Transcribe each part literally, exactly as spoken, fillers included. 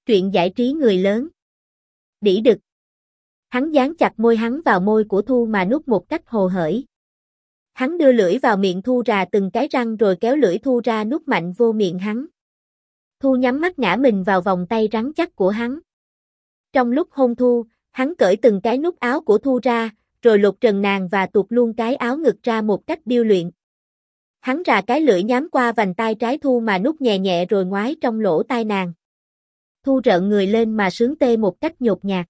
Truyện giải trí người lớn. Đĩ đực. Hắn dán chặt môi hắn vào môi của Thu mà nuốt một cách hồ hởi. Hắn đưa lưỡi vào miệng Thu rà từng cái răng rồi kéo lưỡi Thu ra nuốt mạnh vô miệng hắn. Thu nhắm mắt ngã mình vào vòng tay rắn chắc của hắn. Trong lúc hôn Thu, hắn cởi từng cái nút áo của Thu ra, rồi lột trần nàng và tuột luôn cái áo ngực ra một cách điêu luyện. Hắn rà cái lưỡi nhắm qua vành tai trái Thu mà nuốt nhẹ nhẹ rồi ngoái trong lỗ tai nàng. Thu rợn người lên mà sướng tê một cách nhột nhạt.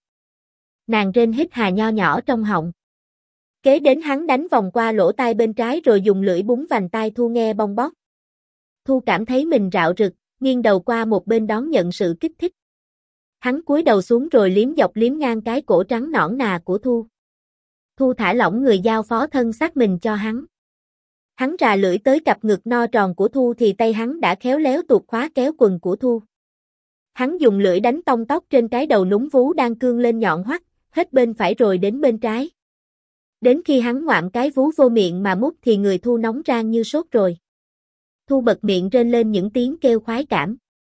Nàng rên hít hà nho nhỏ trong họng. Kế đến hắn đánh vòng qua lỗ tai bên trái rồi dùng lưỡi búng vành tai Thu nghe bong bóp. Thu cảm thấy mình rạo rực, nghiêng đầu qua một bên đón nhận sự kích thích. Hắn cúi đầu xuống rồi liếm dọc liếm ngang cái cổ trắng nõn nà của Thu. Thu thả lỏng người giao phó thân xác mình cho hắn. Hắn rà lưỡi tới cặp ngực no tròn của Thu thì tay hắn đã khéo léo tuột khóa kéo quần của Thu. Hắn dùng lưỡi đánh tông tóc trên cái đầu núm vú đang cương lên nhọn hoắt, hết bên phải rồi đến bên trái. Đến khi hắn ngoạm cái vú vô miệng mà mút thì người Thu nóng rang như sốt rồi. Thu bật miệng rên lên những tiếng kêu khoái cảm.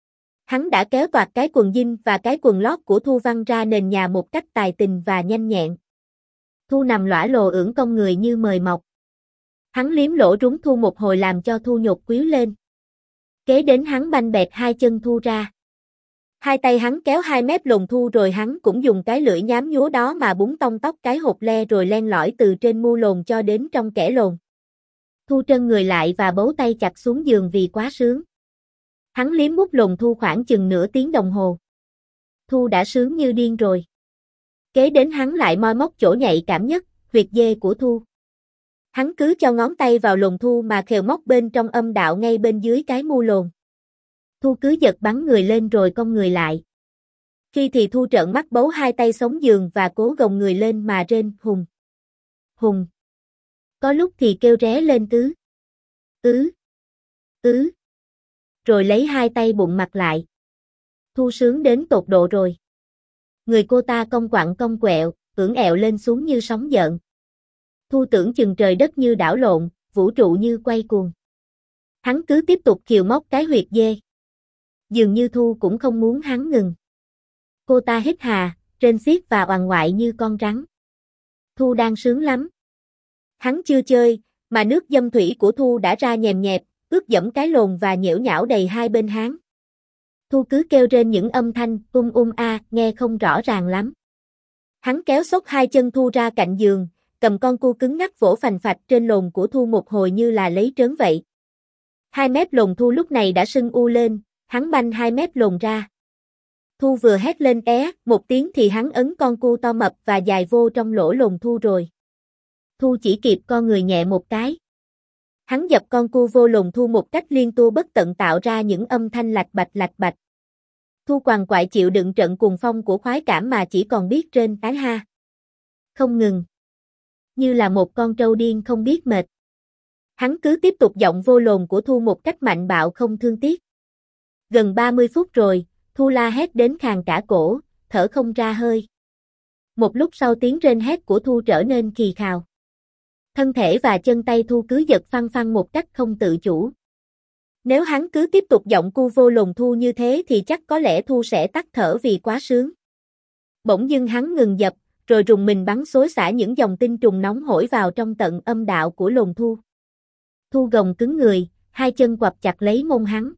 Hắn đã kéo toạc cái quần jean và cái quần lót của Thu văng ra nền nhà một cách tài tình và nhanh nhẹn. Thu nằm lõa lồ ưỡn cong người như mời mọc. Hắn liếm lỗ rúng Thu một hồi làm cho Thu nhột quýu lên. Kế đến hắn banh bẹt hai chân Thu ra. Hai tay hắn kéo hai mép lồng Thu rồi hắn cũng dùng cái lưỡi nhám nhúa đó mà búng tông tóc cái hột le rồi len lỏi từ trên mu lồn cho đến trong kẽ lồn. Thu trân người lại và bấu tay chặt xuống giường vì quá sướng. Hắn liếm mút lồn Thu khoảng chừng nửa tiếng đồng hồ. Thu đã sướng như điên rồi. Kế đến hắn lại moi móc chỗ nhạy cảm nhất, huyệt dê của Thu. Hắn cứ cho ngón tay vào lồn Thu mà khều móc bên trong âm đạo ngay bên dưới cái mu lồn. Thu cứ giật bắn người lên rồi cong người lại. Khi thì Thu trợn mắt bấu hai tay sống giường và cố gồng người lên mà rên hùng. Hùng. Có lúc thì kêu ré lên tứ. Ứ. Ứ. Rồi lấy hai tay bụng mặt lại. Thu sướng đến tột độ rồi. Người cô ta cong quặn cong quẹo, ưỡn ẹo lên xuống như sóng dợn. Thu tưởng chừng trời đất như đảo lộn, vũ trụ như quay cuồng. Hắn cứ tiếp tục khều móc cái huyệt dê. Dường như Thu cũng không muốn hắn ngừng. Cô ta hít hà, rên xiết và oằn ngoại như con rắn. Thu đang sướng lắm. Hắn chưa chơi, mà nước dâm thủy của Thu đã ra nhèm nhẹp, ướt dẫm cái lồn và nhễu nhão đầy hai bên háng. Thu cứ kêu rên những âm thanh um um a, nghe không rõ ràng lắm. Hắn kéo xốc hai chân Thu ra cạnh giường, cầm con cua cứng ngắc vỗ phành phạch trên lồn của Thu một hồi như là lấy trớn vậy. Hai mép lồn Thu lúc này đã sưng u lên, hắn banh hai mép lồn ra. Thu vừa hét lên é một tiếng thì hắn ấn con cua to mập và dài vô trong lỗ lồn Thu rồi. Thu chỉ kịp co người nhẹ một cái. Hắn dập con cua vô lồn Thu một cách liên tua bất tận tạo ra những âm thanh lạch bạch lạch bạch. Thu quằn quại chịu đựng trận cuồng phong của khoái cảm mà chỉ còn biết rên cái ha. Không ngừng. Như là một con trâu điên không biết mệt. Hắn cứ tiếp tục giọng vô lồn của Thu một cách mạnh bạo không thương tiếc. Gần ba mươi phút rồi, Thu la hét đến khàn cả cổ, thở không ra hơi. Một lúc sau tiếng rên hét của Thu trở nên khì khào. Thân thể và chân tay Thu cứ giật phăng phăng một cách không tự chủ. Nếu hắn cứ tiếp tục giọng cu vô lồn Thu như thế thì chắc có lẽ Thu sẽ tắt thở vì quá sướng. Bỗng dưng hắn ngừng dập, rồi rùng mình bắn xối xả những dòng tinh trùng nóng hổi vào trong tận âm đạo của lồn Thu. Thu gồng cứng người, hai chân quặp chặt lấy mông hắn.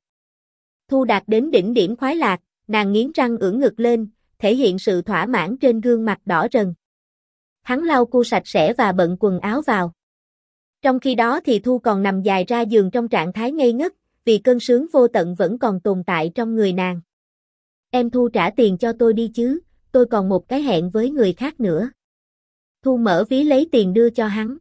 Thu đạt đến đỉnh điểm khoái lạc, nàng nghiến răng ưỡn ngực lên, thể hiện sự thỏa mãn trên gương mặt đỏ rần. Hắn lau cu sạch sẽ và bận quần áo vào. Trong khi đó thì Thu còn nằm dài ra giường trong trạng thái ngây ngất, vì cơn sướng vô tận vẫn còn tồn tại trong người nàng. Em Thu trả tiền cho tôi đi chứ, tôi còn một cái hẹn với người khác nữa. Thu mở ví lấy tiền đưa cho hắn.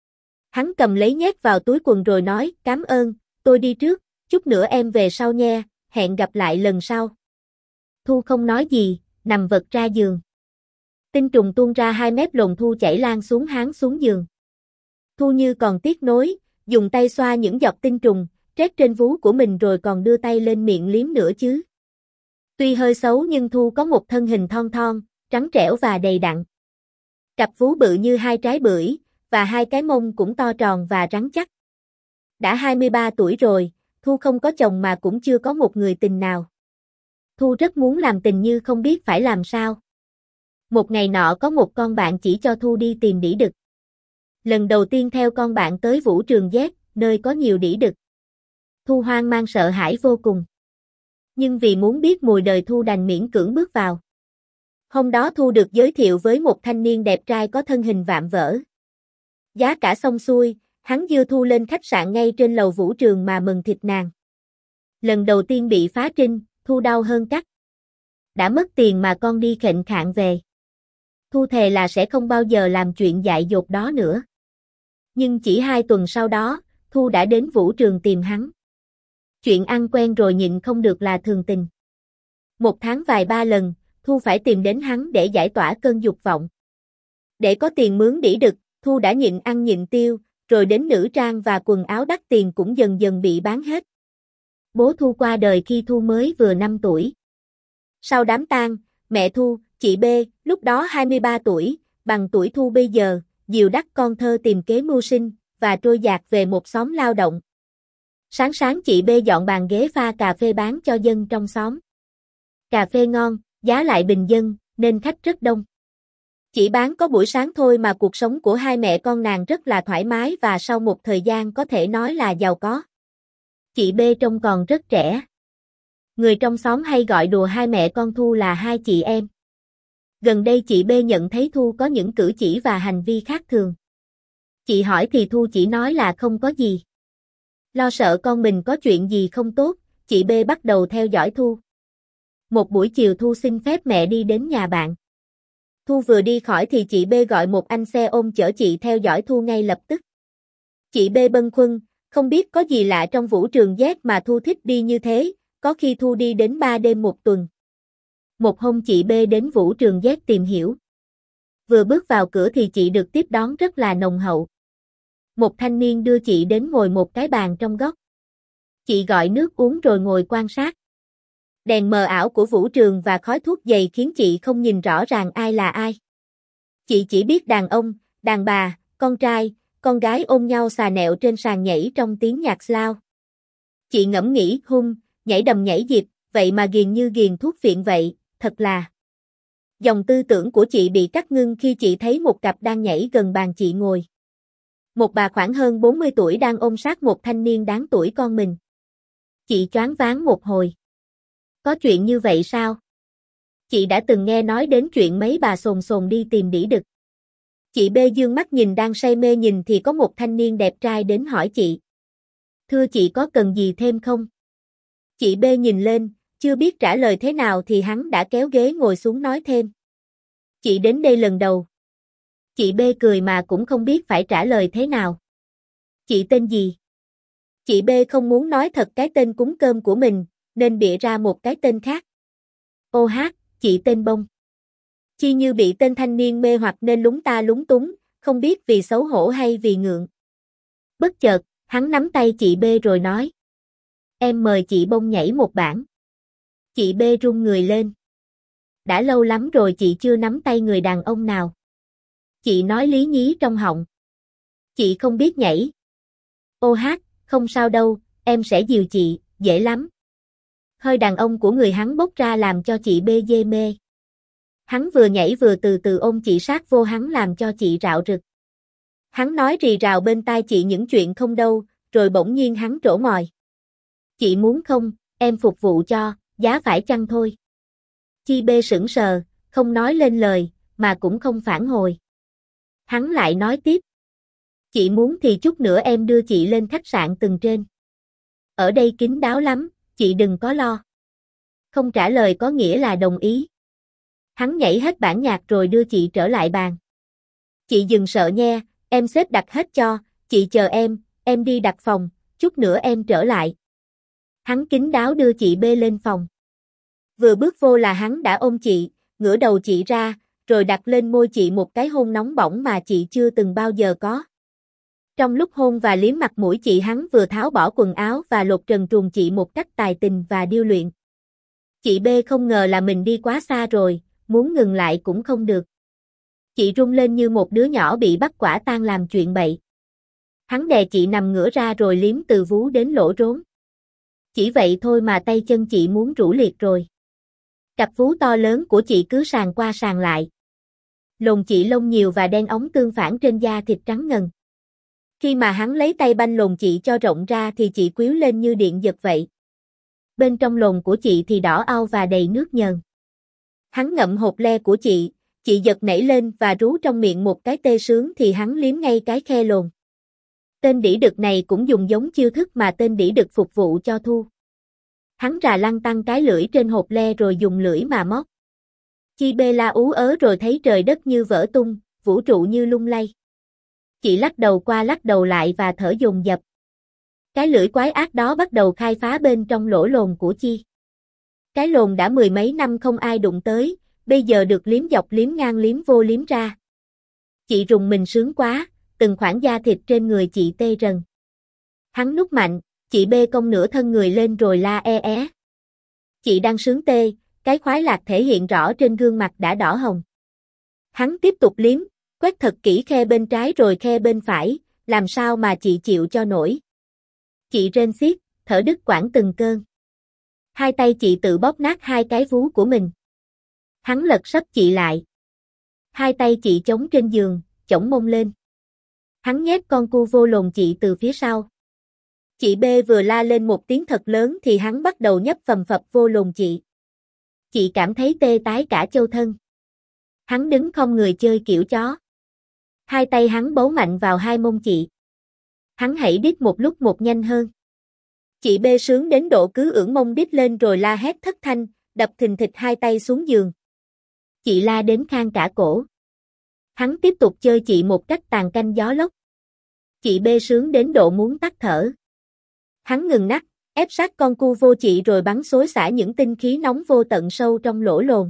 Hắn cầm lấy nhét vào túi quần rồi nói, cảm ơn, tôi đi trước, chút nữa em về sau nha, hẹn gặp lại lần sau. Thu không nói gì, nằm vật ra giường. Tinh trùng tuôn ra hai mép lồn Thu chảy lan xuống hắn xuống giường. Thu như còn tiếc nối, dùng tay xoa những giọt tinh trùng, trét trên vú của mình rồi còn đưa tay lên miệng liếm nữa chứ. Tuy hơi xấu nhưng Thu có một thân hình thon thon, trắng trẻo và đầy đặn. Cặp vú bự như hai trái bưởi, và hai cái mông cũng to tròn và rắn chắc. Đã hai mươi ba tuổi rồi, Thu không có chồng mà cũng chưa có một người tình nào. Thu rất muốn làm tình như không biết phải làm sao. Một ngày nọ có một con bạn chỉ cho Thu đi tìm đĩ đực. Lần đầu tiên theo con bạn tới vũ trường Z, nơi có nhiều đĩ đực. Thu hoang mang sợ hãi vô cùng. Nhưng vì muốn biết mùi đời Thu đành miễn cưỡng bước vào. Hôm đó Thu được giới thiệu với một thanh niên đẹp trai có thân hình vạm vỡ. Giá cả xong xuôi, hắn đưa Thu lên khách sạn ngay trên lầu vũ trường mà mừng thịt nàng. Lần đầu tiên bị phá trinh, Thu đau hơn cắt. Đã mất tiền mà con đi khệnh khạng về. Thu thề là sẽ không bao giờ làm chuyện dại dột đó nữa. Nhưng chỉ hai tuần sau đó, Thu đã đến vũ trường tìm hắn. Chuyện ăn quen rồi nhịn không được là thường tình. Một tháng vài ba lần, Thu phải tìm đến hắn để giải tỏa cơn dục vọng. Để có tiền mướn đĩ đực, Thu đã nhịn ăn nhịn tiêu, rồi đến nữ trang và quần áo đắt tiền cũng dần dần bị bán hết. Bố Thu qua đời khi Thu mới vừa năm tuổi. Sau đám tang, mẹ Thu, chị B, lúc đó hai mươi ba tuổi, bằng tuổi Thu bây giờ, dìu dắt con thơ tìm kế mưu sinh, và trôi dạt về một xóm lao động. Sáng sáng chị B dọn bàn ghế pha cà phê bán cho dân trong xóm. Cà phê ngon, giá lại bình dân, nên khách rất đông. Chỉ bán có buổi sáng thôi mà cuộc sống của hai mẹ con nàng rất là thoải mái và sau một thời gian có thể nói là giàu có. Chị B trông còn rất trẻ. Người trong xóm hay gọi đùa hai mẹ con Thu là hai chị em. Gần đây chị B nhận thấy Thu có những cử chỉ và hành vi khác thường. Chị hỏi thì Thu chỉ nói là không có gì. Lo sợ con mình có chuyện gì không tốt, chị B bắt đầu theo dõi Thu. Một buổi chiều Thu xin phép mẹ đi đến nhà bạn. Thu vừa đi khỏi thì chị B gọi một anh xe ôm chở chị theo dõi Thu ngay lập tức. Chị B bâng khuâng, không biết có gì lạ trong vũ trường Z mà Thu thích đi như thế, có khi Thu đi đến ba đêm một tuần. Một hôm chị B đến vũ trường Z tìm hiểu. Vừa bước vào cửa thì chị được tiếp đón rất là nồng hậu. Một thanh niên đưa chị đến ngồi một cái bàn trong góc. Chị gọi nước uống rồi ngồi quan sát. Đèn mờ ảo của vũ trường và khói thuốc dày khiến chị không nhìn rõ ràng ai là ai. Chị chỉ biết đàn ông, đàn bà, con trai, con gái ôm nhau xà nẹo trên sàn nhảy trong tiếng nhạc Slow. Chị ngẫm nghĩ, hung, nhảy đầm nhảy dịp, vậy mà ghiền như ghiền thuốc phiện vậy, thật là. Dòng tư tưởng của chị bị cắt ngưng khi chị thấy một cặp đang nhảy gần bàn chị ngồi. Một bà khoảng hơn bốn mươi tuổi đang ôm sát một thanh niên đáng tuổi con mình. Chị choáng váng một hồi. Có chuyện như vậy sao? Chị đã từng nghe nói đến chuyện mấy bà sồn sồn đi tìm đĩ đực. Chị B dương mắt nhìn đang say mê nhìn thì có một thanh niên đẹp trai đến hỏi chị. Thưa chị có cần gì thêm không? Chị B nhìn lên, chưa biết trả lời thế nào thì hắn đã kéo ghế ngồi xuống nói thêm. Chị đến đây lần đầu. Chị B cười mà cũng không biết phải trả lời thế nào. Chị tên gì? Chị B không muốn nói thật cái tên cúng cơm của mình, nên bịa ra một cái tên khác. Ô hát, chị tên Bông. Chi như bị tên thanh niên mê hoặc nên lúng ta lúng túng, không biết vì xấu hổ hay vì ngượng. Bất chợt, hắn nắm tay chị B rồi nói. Em mời chị Bông nhảy một bản. Chị B run người lên. Đã lâu lắm rồi chị chưa nắm tay người đàn ông nào. Chị nói lý nhí trong họng. Chị không biết nhảy. Ô hát, không sao đâu, em sẽ dìu chị, dễ lắm. Hơi đàn ông của người hắn bốc ra làm cho chị B dê mê. Hắn vừa nhảy vừa từ từ ôm chị sát vô hắn làm cho chị rạo rực. Hắn nói rì rào bên tai chị những chuyện không đâu, rồi bỗng nhiên hắn trổ mồi. Chị muốn không, em phục vụ cho, giá phải chăng thôi. Chi B sững sờ, không nói lên lời, mà cũng không phản hồi. Hắn lại nói tiếp. Chị muốn thì chút nữa em đưa chị lên khách sạn tầng trên. Ở đây kín đáo lắm, chị đừng có lo. Không trả lời có nghĩa là đồng ý. Hắn nhảy hết bản nhạc rồi đưa chị trở lại bàn. Chị đừng sợ nha, em xếp đặt hết cho, chị chờ em, em đi đặt phòng, chút nữa em trở lại. Hắn kín đáo đưa chị B lên phòng. Vừa bước vô là hắn đã ôm chị, ngửa đầu chị ra, rồi đặt lên môi chị một cái hôn nóng bỏng mà chị chưa từng bao giờ có. Trong lúc hôn và liếm mặt mũi chị hắn vừa tháo bỏ quần áo và lột trần truồng chị một cách tài tình và điêu luyện. Chị B không ngờ là mình đi quá xa rồi, muốn ngừng lại cũng không được. Chị run lên như một đứa nhỏ bị bắt quả tang làm chuyện bậy. Hắn đè chị nằm ngửa ra rồi liếm từ vú đến lỗ rốn. Chỉ vậy thôi mà tay chân chị muốn rũ liệt rồi. Cặp vú to lớn của chị cứ sàn qua sàn lại. Lồn chị lông nhiều và đen óng tương phản trên da thịt trắng ngần. Khi mà hắn lấy tay banh lồn chị cho rộng ra thì chị quýu lên như điện giật vậy. Bên trong lồn của chị thì đỏ au và đầy nước nhờn. Hắn ngậm hột le của chị, chị giật nảy lên và rú trong miệng một cái tê sướng thì hắn liếm ngay cái khe lồn. Tên đĩ đực này cũng dùng giống chiêu thức mà tên đĩ đực phục vụ cho Thu. Hắn rà lăng tăng cái lưỡi trên hột le rồi dùng lưỡi mà móc. Chi bê la ú ớ rồi thấy trời đất như vỡ tung, vũ trụ như lung lay. Chị lắc đầu qua lắc đầu lại và thở dồn dập. Cái lưỡi quái ác đó bắt đầu khai phá bên trong lỗ lồn của Chi. Cái lồn đã mười mấy năm không ai đụng tới, bây giờ được liếm dọc liếm ngang liếm vô liếm ra. Chị rùng mình sướng quá, từng khoảng da thịt trên người chị tê rần. Hắn nút mạnh, chị bê cong nửa thân người lên rồi la e é. Chị đang sướng tê, cái khoái lạc thể hiện rõ trên gương mặt đã đỏ hồng. Hắn tiếp tục liếm, quét thật kỹ khe bên trái rồi khe bên phải, làm sao mà chị chịu cho nổi. Chị rên xiết, thở đứt quãng từng cơn. Hai tay chị tự bóp nát hai cái vú của mình. Hắn lật sấp chị lại. Hai tay chị chống trên giường, chổng mông lên. Hắn nhét con cu vô lồn chị từ phía sau. Chị B vừa la lên một tiếng thật lớn thì hắn bắt đầu nhấp phầm phập vô lồn chị. Chị cảm thấy tê tái cả châu thân. Hắn đứng không người chơi kiểu chó. Hai tay hắn bấu mạnh vào hai mông chị. Hắn hãy đít một lúc một nhanh hơn. Chị B sướng đến độ cứ ưỡn mông đít lên rồi la hét thất thanh, đập thình thịch hai tay xuống giường. Chị la đến khang cả cổ. Hắn tiếp tục chơi chị một cách tàn canh gió lốc. Chị B sướng đến độ muốn tắt thở. Hắn ngừng nắc, ép sát con cu vô chị rồi bắn xối xả những tinh khí nóng vô tận sâu trong lỗ lồn.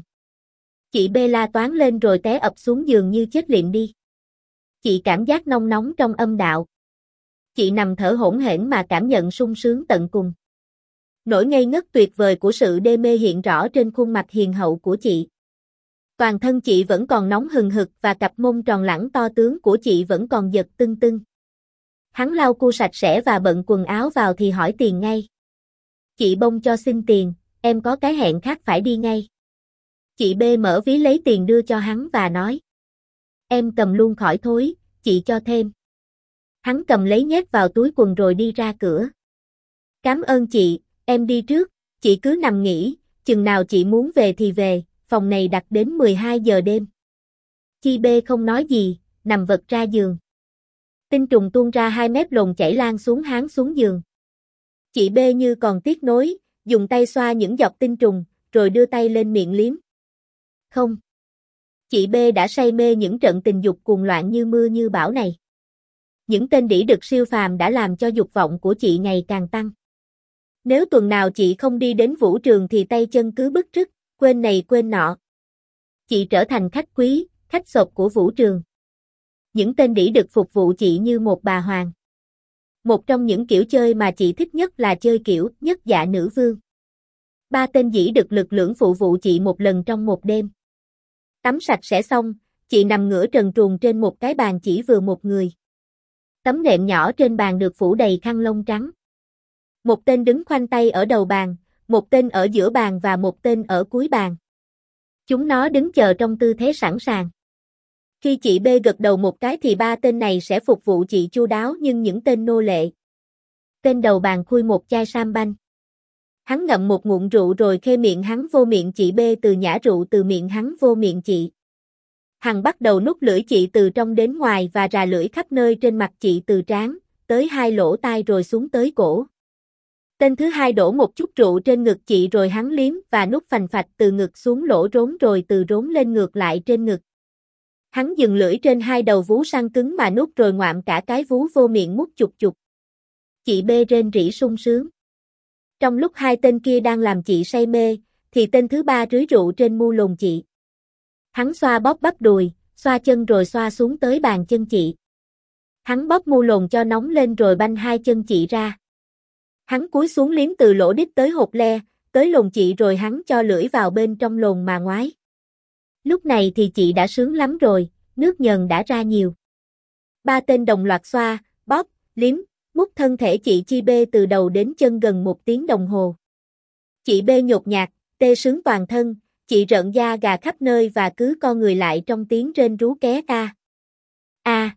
Chị B la toáng lên rồi té ập xuống giường như chết liệm đi. Chị cảm giác nóng nóng trong âm đạo. Chị nằm thở hổn hển mà cảm nhận sung sướng tận cùng. Nỗi ngây ngất tuyệt vời của sự đê mê hiện rõ trên khuôn mặt hiền hậu của chị. Toàn thân chị vẫn còn nóng hừng hực và cặp mông tròn lẳng to tướng của chị vẫn còn giật tưng tưng. Hắn lau cu sạch sẽ và bận quần áo vào thì hỏi tiền ngay. Chị bông cho xin tiền, em có cái hẹn khác phải đi ngay. Chị B mở ví lấy tiền đưa cho hắn và nói. Em cầm luôn khỏi thối, chị cho thêm. Hắn cầm lấy nhét vào túi quần rồi đi ra cửa. Cảm ơn chị, em đi trước, chị cứ nằm nghỉ, chừng nào chị muốn về thì về, phòng này đặt đến mười hai giờ đêm. Chi B không nói gì, nằm vật ra giường. Tinh trùng tuôn ra hai mép lồn chảy lan xuống hắn xuống giường. Chị B như còn tiếc nối, dùng tay xoa những giọt tinh trùng, rồi đưa tay lên miệng liếm. Không. Chị B đã say mê những trận tình dục cuồng loạn như mưa như bão này. Những tên đĩ đực siêu phàm đã làm cho dục vọng của chị ngày càng tăng. Nếu tuần nào chị không đi đến vũ trường thì tay chân cứ bứt rứt, quên này quên nọ. Chị trở thành khách quý, khách sộp của vũ trường. Những tên đĩ đực phục vụ chị như một bà hoàng. Một trong những kiểu chơi mà chị thích nhất là chơi kiểu nhất dạ nữ vương. Ba tên dĩ đực lực lưỡng phụ vụ chị một lần trong một đêm. Tắm sạch sẽ xong, chị nằm ngửa trần truồng trên một cái bàn chỉ vừa một người. Tấm nệm nhỏ trên bàn được phủ đầy khăn lông trắng. Một tên đứng khoanh tay ở đầu bàn, một tên ở giữa bàn và một tên ở cuối bàn. Chúng nó đứng chờ trong tư thế sẵn sàng. Khi chị B gật đầu một cái thì ba tên này sẽ phục vụ chị chu đáo nhưng những tên nô lệ. Tên đầu bàn khui một chai sam banh. Hắn ngậm một ngụm rượu rồi khê miệng hắn vô miệng chị B từ nhả rượu từ miệng hắn vô miệng chị. Hắn bắt đầu nút lưỡi chị từ trong đến ngoài và rà lưỡi khắp nơi trên mặt chị từ trán, tới hai lỗ tai rồi xuống tới cổ. Tên thứ hai đổ một chút rượu trên ngực chị rồi hắn liếm và nút phành phạch từ ngực xuống lỗ rốn rồi từ rốn lên ngược lại trên ngực. Hắn dừng lưỡi trên hai đầu vú săn cứng mà nút rồi ngoạm cả cái vú vô miệng mút chục chục. Chị B rên rỉ sung sướng. Trong lúc hai tên kia đang làm chị say mê, thì tên thứ ba rưới rượu trên mu lồn chị. Hắn xoa bóp bắp đùi, xoa chân rồi xoa xuống tới bàn chân chị. Hắn bóp mu lồn cho nóng lên rồi banh hai chân chị ra. Hắn cúi xuống liếm từ lỗ đít tới hột le, tới lồn chị rồi hắn cho lưỡi vào bên trong lồn mà ngoái. Lúc này thì chị đã sướng lắm rồi, nước nhờn đã ra nhiều. Ba tên đồng loạt xoa, bóp, liếm, mút thân thể chị Chi B từ đầu đến chân gần một tiếng đồng hồ. Chị B nhột nhạt, tê sướng toàn thân, Chị rợn da gà khắp nơi và cứ co người lại trong tiếng rên rú ké a. A.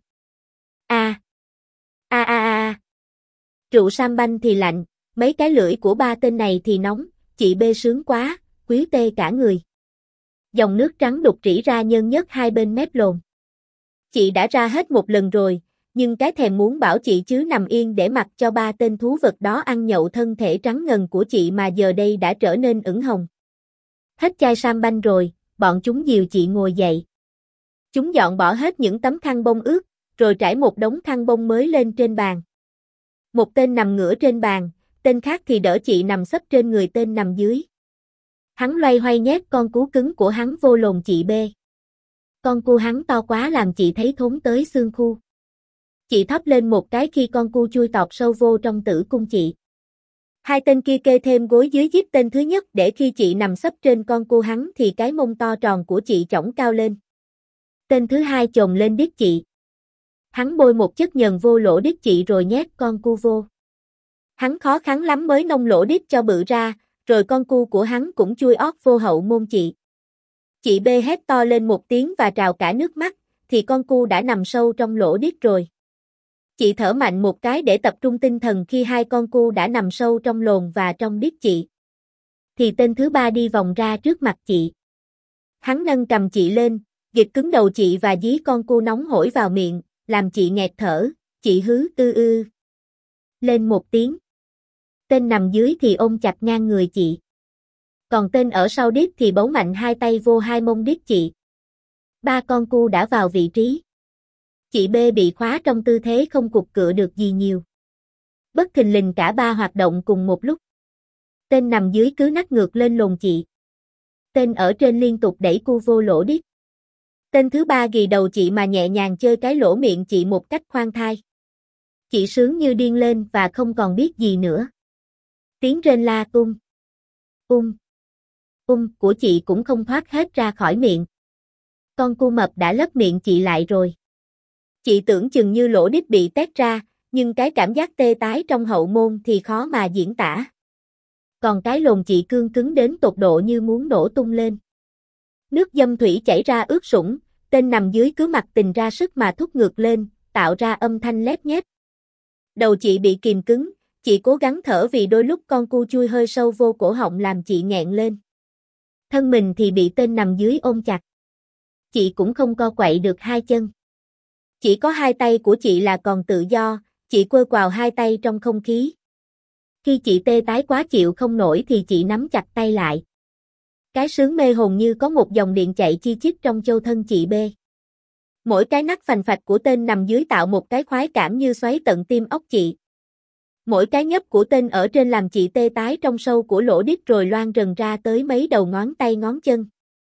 A. A a a. Rượu sam banh thì lạnh, mấy cái lưỡi của ba tên này thì nóng, chị B sướng quá, quý tê cả người. Dòng nước trắng đục rỉ ra nhơn nhớt hai bên mép lồn. Chị đã ra hết một lần rồi, nhưng cái thèm muốn bảo chị chứ nằm yên để mặc cho ba tên thú vật đó ăn nhậu thân thể trắng ngần của chị mà giờ đây đã trở nên ửng hồng. Hết chai sam banh rồi, bọn chúng dìu chị ngồi dậy. Chúng dọn bỏ hết những tấm khăn bông ướt, rồi trải một đống khăn bông mới lên trên bàn. Một tên nằm ngửa trên bàn, tên khác thì đỡ chị nằm sấp trên người tên nằm dưới. Hắn loay hoay nhét con cú cứng của hắn vô lồn chị B. Con cu hắn to quá làm chị thấy thốn tới xương khu. Chị thấp lên một cái khi con cu chui tọt sâu vô trong tử cung chị. Hai tên kia kê thêm gối dưới giúp tên thứ nhất để khi chị nằm sấp trên con cu hắn thì cái mông to tròn của chị chổng cao lên. Tên thứ hai chồm lên đít chị. Hắn bôi một chất nhờn vô lỗ đít chị rồi nhét con cu vô. Hắn khó khăn lắm mới nông lỗ đít cho bự ra, rồi con cu của hắn cũng chui ót vô hậu môn chị. Chị B hét to lên một tiếng và trào cả nước mắt, thì con cu đã nằm sâu trong lỗ đít rồi. Chị thở mạnh một cái để tập trung tinh thần khi hai con cu đã nằm sâu trong lồn và trong đít chị. Thì tên thứ ba đi vòng ra trước mặt chị. Hắn nâng cầm chị lên, gịch cứng đầu chị và dí con cu nóng hổi vào miệng, làm chị nghẹt thở, chị hứ ư ư. Lên một tiếng. Tên nằm dưới thì ôm chặt ngang người chị. Còn tên ở sau đít thì bấu mạnh hai tay vô hai mông đít chị. Ba con cu đã vào vị trí. Chị B bị khóa trong tư thế không cục cựa được gì nhiều. Bất thình lình cả ba hoạt động cùng một lúc. Tên nằm dưới cứ nắc ngược lên lồn chị. Tên ở trên liên tục đẩy cu vô lỗ đít. Tên thứ ba ghì đầu chị mà nhẹ nhàng chơi cái lỗ miệng chị một cách khoan thai. Chị sướng như điên lên và không còn biết gì nữa. Tiếng rên la ung, ung, ung của chị cũng không thoát hết ra khỏi miệng. Con cu mập đã lấp miệng chị lại rồi. Chị tưởng chừng như lỗ đít bị tét ra, nhưng cái cảm giác tê tái trong hậu môn thì khó mà diễn tả. Còn cái lồn chị cương cứng đến tột độ như muốn nổ tung lên. Nước dâm thủy chảy ra ướt sũng, tên nằm dưới cứ mặc tình ra sức mà thúc ngược lên, tạo ra âm thanh lép nhép. Đầu chị bị kìm cứng, chị cố gắng thở vì đôi lúc con cu chui hơi sâu vô cổ họng làm chị nghẹn lên. Thân mình thì bị tên nằm dưới ôm chặt. Chị cũng không co quậy được hai chân. Chỉ có hai tay của chị là còn tự do, chị quơ quào hai tay trong không khí. Khi chị tê tái quá chịu không nổi thì chị nắm chặt tay lại. Cái sướng mê hồn như có một dòng điện chạy chi chít trong châu thân chị B. Mỗi cái nắc phành phạch của tên nằm dưới tạo một cái khoái cảm như xoáy tận tim óc chị. Mỗi cái nhấp của tên ở trên làm chị tê tái trong sâu của lỗ đít rồi loan rần ra tới mấy đầu ngón tay ngón chân.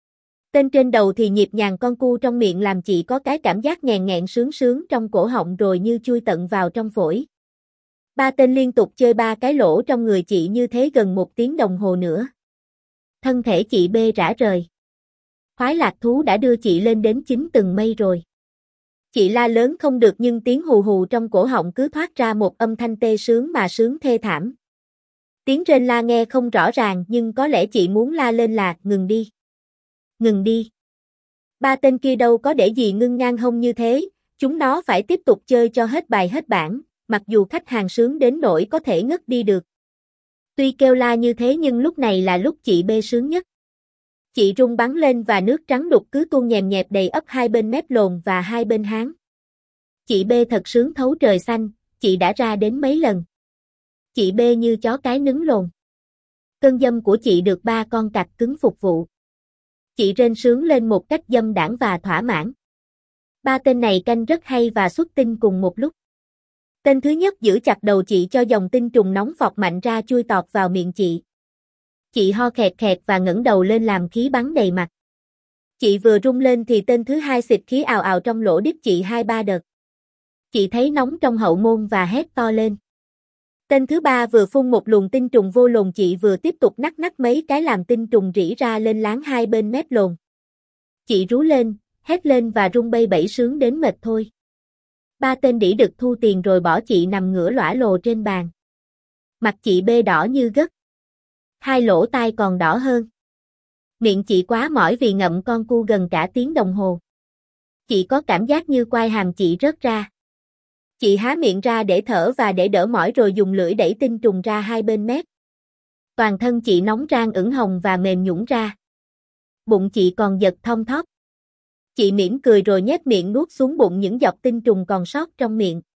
Tên trên đầu thì nhịp nhàng con cu trong miệng làm chị có cái cảm giác nghèn nghẹn sướng sướng trong cổ họng rồi như chui tận vào trong phổi. Ba tên liên tục chơi ba cái lỗ trong người chị như thế gần một tiếng đồng hồ nữa. Thân thể chị B rã rời. Khoái lạc thú đã đưa chị lên đến chín tầng mây rồi. Chị la lớn không được nhưng tiếng hù hù trong cổ họng cứ thoát ra một âm thanh tê sướng mà sướng thê thảm. Tiếng rên la nghe không rõ ràng nhưng có lẽ chị muốn la lên là ngừng đi. Ngừng đi. Ba tên kia đâu có để gì ngưng ngang hông như thế, chúng nó phải tiếp tục chơi cho hết bài hết bản, mặc dù khách hàng sướng đến nỗi có thể ngất đi được. Tuy kêu la như thế nhưng lúc này là lúc chị B sướng nhất. Chị rung bắn lên và nước trắng đục cứ tuôn nhèm nhẹp đầy ấp hai bên mép lồn và hai bên háng. Chị B thật sướng thấu trời xanh, chị đã ra đến mấy lần. Chị B như chó cái nứng lồn. Cơn dâm của chị được ba con cặc cứng phục vụ. Chị rên sướng lên một cách dâm đãng và thỏa mãn. Ba tên này canh rất hay và xuất tinh cùng một lúc. Tên thứ nhất giữ chặt đầu chị cho dòng tinh trùng nóng phọt mạnh ra chui tọt vào miệng chị. Chị ho khẹt khẹt và ngẩng đầu lên làm khí bắn đầy mặt. Chị vừa rung lên thì tên thứ hai xịt khí ào ào trong lỗ đít chị hai ba đợt. Chị thấy nóng trong hậu môn và hét to lên. Tên thứ ba vừa phun một luồng tinh trùng vô lồn chị vừa tiếp tục nắc nắc mấy cái làm tinh trùng rỉ ra lên láng hai bên mép lồn. Chị rú lên, hét lên và rung bay bẩy sướng đến mệt thôi. Ba tên đĩ đực thu tiền rồi bỏ chị nằm ngửa lõa lồ trên bàn. Mặt chị B đỏ như gất. Hai lỗ tai còn đỏ hơn. Miệng chị quá mỏi vì ngậm con cu gần cả tiếng đồng hồ. Chị có cảm giác như quai hàm chị rớt ra. Chị há miệng ra để thở và để đỡ mỏi rồi dùng lưỡi đẩy tinh trùng ra hai bên mép. Toàn thân chị nóng rang ửng hồng và mềm nhũn ra. Bụng chị còn giật thon thóp. Chị mỉm cười rồi nhếch miệng nuốt xuống bụng những giọt tinh trùng còn sót trong miệng.